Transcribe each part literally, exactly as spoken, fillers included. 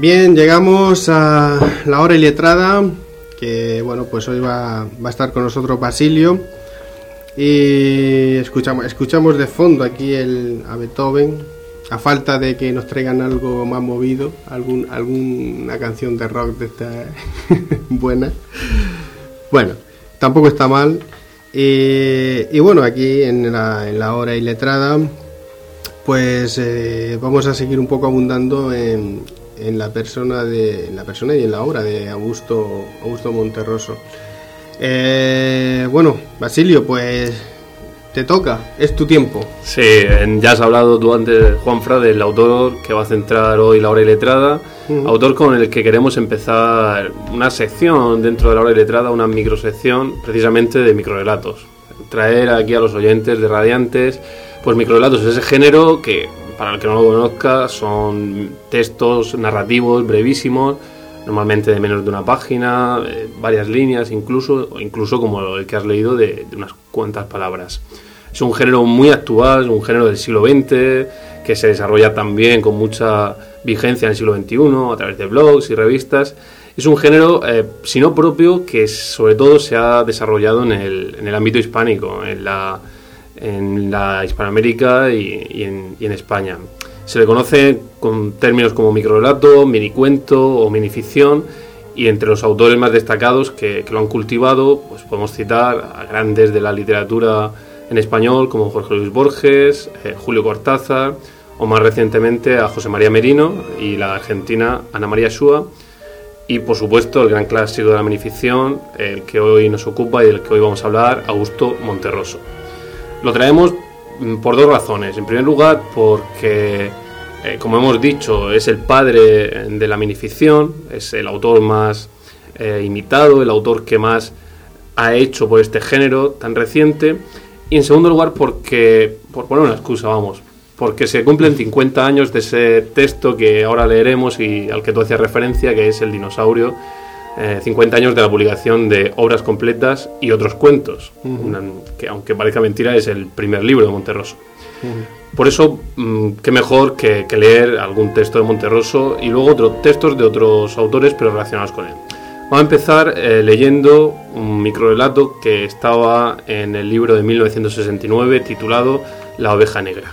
Bien, llegamos a la hora iletrada, que bueno, pues hoy va, va a estar con nosotros Basilio y escuchamos, escuchamos de fondo aquí el, a Beethoven, a falta de que nos traigan algo más movido, algún, alguna canción de rock de esta buena. Bueno, tampoco está mal. Y, y bueno, aquí en la, en la hora iletrada, pues eh, vamos a seguir un poco abundando en, en la persona de en la persona y en la obra de Augusto Augusto Monterroso. Eh, bueno, Basilio, pues te toca, es tu tiempo. Sí, ya has hablado tú antes, Juanfra, del autor que va a centrar hoy la hora iletrada, uh-huh. Autor con el que queremos empezar una sección dentro de la hora iletrada, una microsección precisamente de microrelatos. Traer aquí a los oyentes de Radiantes, pues microrelatos es ese género que, para el que no lo conozca, son textos narrativos brevísimos, normalmente de menos de una página, eh, varias líneas incluso, o incluso como el que has leído de, de unas cuantas palabras. Es un género muy actual, es un género del siglo veinte, que se desarrolla también con mucha vigencia en el siglo veintiuno, a través de blogs y revistas. Es un género, eh, si no propio, que sobre todo se ha desarrollado en el, en el ámbito hispánico, en la, en la Hispanoamérica y, y, en, y en España. Se le conoce con términos como microrelato, minicuento o minificción, y entre los autores más destacados que, que lo han cultivado, pues podemos citar a grandes de la literatura en español como Jorge Luis Borges, eh, Julio Cortázar, o más recientemente a José María Merino y la argentina Ana María Schua, y por supuesto el gran clásico de la minificción, el que hoy nos ocupa y del que hoy vamos a hablar, Augusto Monterroso. Lo traemos por dos razones. En primer lugar, porque, eh, como hemos dicho, es el padre de la minificción, es el autor más eh, imitado, el autor que más ha hecho por este género tan reciente. Y en segundo lugar, porque, por poner una excusa, vamos, porque se cumplen cincuenta años de ese texto que ahora leeremos y al que tú hacías referencia, que es El dinosaurio, eh, cincuenta años de la publicación de Obras completas y otros cuentos, uh-huh. una, que aunque parezca mentira es el primer libro de Monterroso. Uh-huh. Por eso, mmm, qué mejor que, que leer algún texto de Monterroso y luego otros textos de otros autores pero relacionados con él. Vamos a empezar eh, leyendo un microrelato que estaba en el libro de mil novecientos sesenta y nueve titulado La oveja negra.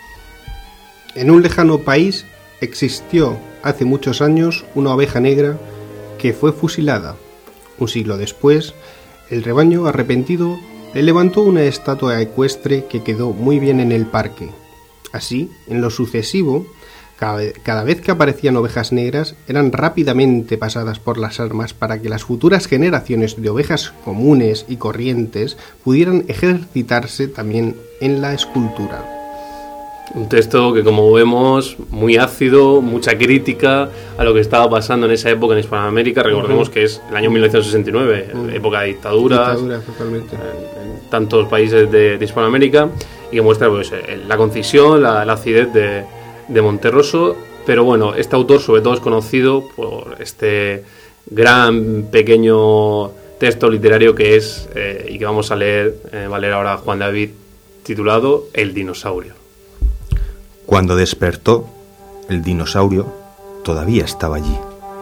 En un lejano país existió hace muchos años una oveja negra que fue fusilada. Un siglo después, el rebaño arrepentido le levantó una estatua ecuestre que quedó muy bien en el parque. Así, en lo sucesivo, cada vez que aparecían ovejas negras, eran rápidamente pasadas por las armas para que las futuras generaciones de ovejas comunes y corrientes pudieran ejercitarse también en la escultura. Un texto que, como vemos, muy ácido, mucha crítica a lo que estaba pasando en esa época en Hispanoamérica. Recordemos uh-huh. que es el año mil novecientos sesenta y nueve, uh-huh. época de dictaduras, Dictadura, totalmente. En, en tantos países de, de Hispanoamérica, y que muestra pues, la concisión, la, la acidez de, de Monterroso. Pero bueno, este autor sobre todo es conocido por este gran pequeño texto literario que es, eh, y que vamos a leer, eh, va a leer ahora Juan David, titulado El dinosaurio. Cuando despertó, el dinosaurio todavía estaba allí.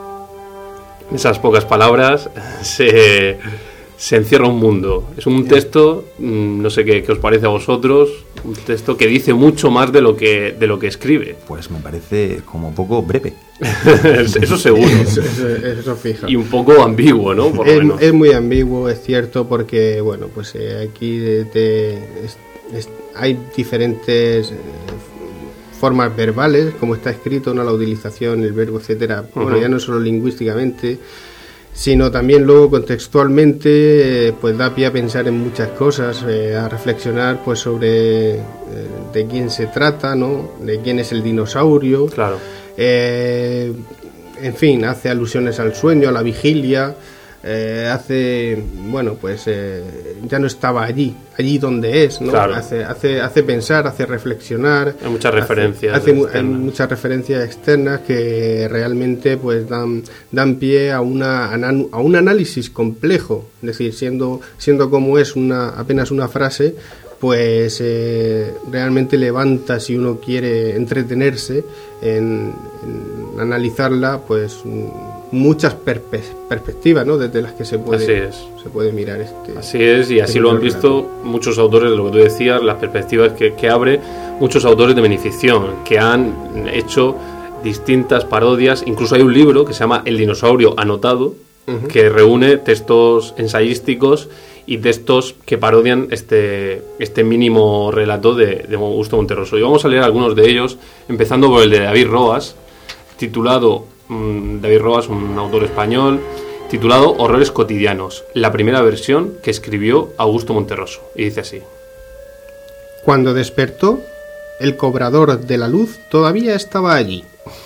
En esas pocas palabras se, se encierra un mundo. Es un texto, no sé qué, qué os parece a vosotros, un texto que dice mucho más de lo que, de lo que escribe. Pues me parece como un poco breve. Eso seguro. Eso, eso, eso fija. Y un poco ambiguo, ¿no? Por lo es, menos. es muy ambiguo, es cierto, porque bueno, pues eh, aquí te, es, es, hay diferentes... Eh, formas verbales, como está escrito, ¿no? La utilización, el verbo, etcétera. Uh-huh. Bueno, ya no solo lingüísticamente, sino también luego contextualmente, eh, pues da pie a pensar en muchas cosas, eh, a reflexionar pues sobre eh, de quién se trata, ¿no? De quién es el dinosaurio. Claro. Eh, en fin, hace alusiones al sueño, a la vigilia. Eh, hace, bueno, pues eh, ya no estaba allí, allí donde es, ¿no? Claro. Hace, hace, hace pensar, hace reflexionar. Hay muchas referencias. Hace, hace, hay muchas referencias externas que realmente pues dan, dan pie a una a un análisis complejo, es decir, siendo siendo como es una apenas una frase, pues eh, realmente levanta, si uno quiere entretenerse en, en analizarla, pues muchas perpe- perspectivas, ¿no? Desde las que se puede, así es. se puede mirar este. Así es, y así este lo han visto muchos autores, de lo que tú decías, las perspectivas que, que abre, muchos autores de minificción, que han hecho distintas parodias. Incluso hay un libro que se llama El dinosaurio anotado, uh-huh. que reúne textos ensayísticos y textos que parodian este, este mínimo relato de, de Augusto Monterroso. Y vamos a leer algunos de ellos, empezando por el de David Roas, titulado, um, David Roas, un autor español, titulado Horrores cotidianos, la primera versión que escribió Augusto Monterroso. Y dice así: Cuando despertó, el cobrador de la luz todavía estaba allí.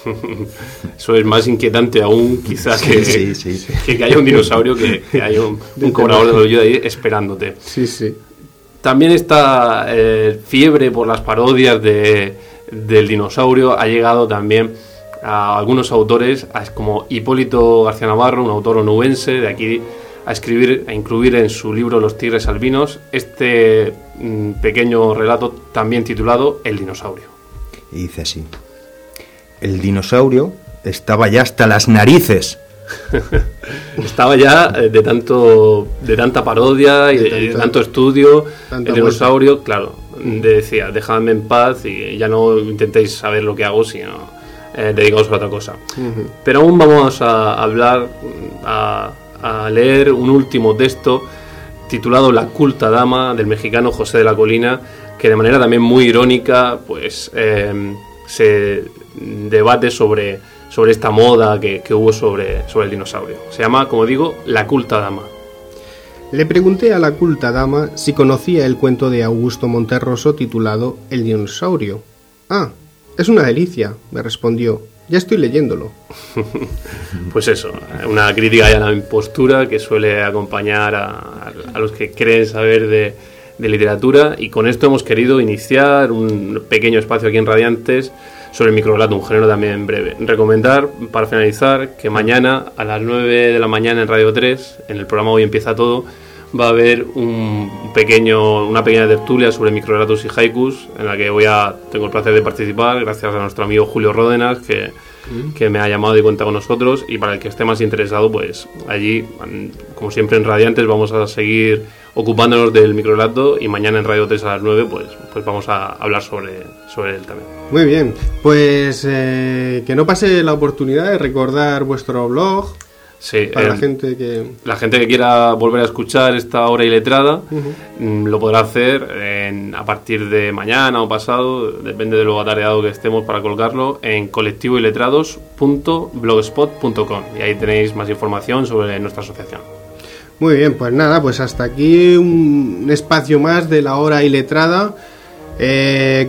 Eso es más inquietante aún, quizás, que, sí, sí, sí. que, que haya un dinosaurio, que, que haya un, un cobrador de la luz ahí esperándote. Sí, sí. También esta eh, fiebre por las parodias de, del dinosaurio ha llegado también a algunos autores, como Hipólito García Navarro, un autor onubense de aquí, a escribir, a incluir en su libro Los tigres albinos este mm, pequeño relato también titulado El dinosaurio. Y dice así: el dinosaurio estaba ya hasta las narices. Estaba ya de tanto de tanta parodia y de, de, de tanto estudio. El dinosaurio, vuelta. Claro, decía, dejadme en paz y ya no intentéis saber lo que hago, sino eh, dedicaos a otra cosa. Uh-huh. Pero aún vamos a hablar, a, a leer un último texto titulado La culta dama, del mexicano José de la Colina, que de manera también muy irónica pues eh, se debate sobre, sobre esta moda que, que hubo sobre, sobre el dinosaurio. Se llama, como digo, La culta dama. Le pregunté a la culta dama si conocía el cuento de Augusto Monterroso titulado El dinosaurio. Ah, es una delicia, me respondió. Ya estoy leyéndolo. Pues eso, una crítica a la impostura que suele acompañar a, a los que creen saber de, de literatura, y con esto hemos querido iniciar un pequeño espacio aquí en Radiantes sobre el microrelato, un género también breve. Recomendar, para finalizar, que mañana a las nueve de la mañana en Radio tres, en el programa Hoy Empieza Todo, va a haber un pequeño, una pequeña tertulia sobre microrelatos y haikus, en la que voy a tengo el placer de participar, gracias a nuestro amigo Julio Ródenas, que, mm. que me ha llamado y cuenta con nosotros, y para el que esté más interesado, pues allí, como siempre en Radiantes, vamos a seguir ocupándonos del microrelato, y mañana en Radio tres a las nueve pues, pues vamos a hablar sobre, sobre él también. Muy bien, pues eh, que no pase la oportunidad de recordar vuestro blog. Sí, para eh, la gente que la gente que quiera volver a escuchar esta hora iletrada, uh-huh. lo podrá hacer en, a partir de mañana o pasado, depende de lo atareado que estemos para colgarlo, en colectivo iletrados punto blogspot punto com, y ahí tenéis más información sobre nuestra asociación. Muy bien, pues nada, pues hasta aquí un espacio más de la hora iletrada. Eh,